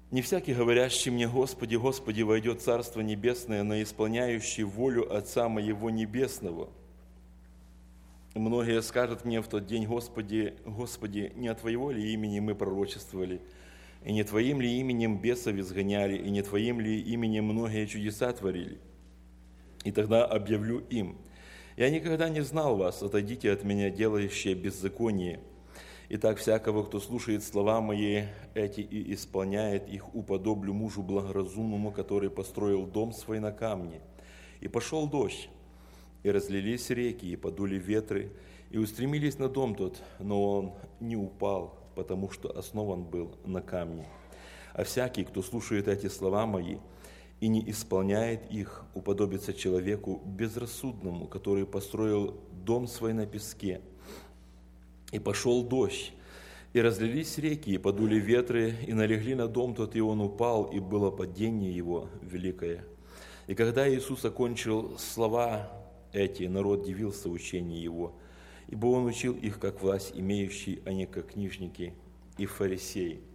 Не всякий, говорящий мне, Господи, Господи, войдет в Царство Небесное, но исполняющий волю Отца Моего Небесного. Многие скажут мне в тот день: Господи, Господи, не от Твоего ли имени мы пророчествовали, и не Твоим ли именем бесов изгоняли, и не Твоим ли именем многие чудеса творили? И тогда объявлю им: я никогда не знал вас, отойдите от меня, делающие беззаконие. Итак, всякого, кто слушает слова мои эти и исполняет их, уподоблю мужу благоразумному, который построил дом свой на камне. И пошел дождь, и разлились реки, и подули ветры, и устремились на дом тот, но он не упал, потому что основан был на камне. А всякий, кто слушает эти слова мои и не исполняет их, уподобится человеку безрассудному, который построил дом свой на песке. И пошел дождь, и разлились реки, и подули ветры, и налегли на дом тот, и он упал, и было падение его великое. И когда Иисус окончил слова эти, народ дивился учению его, ибо он учил их как власть имеющий, а не как книжники и фарисеи.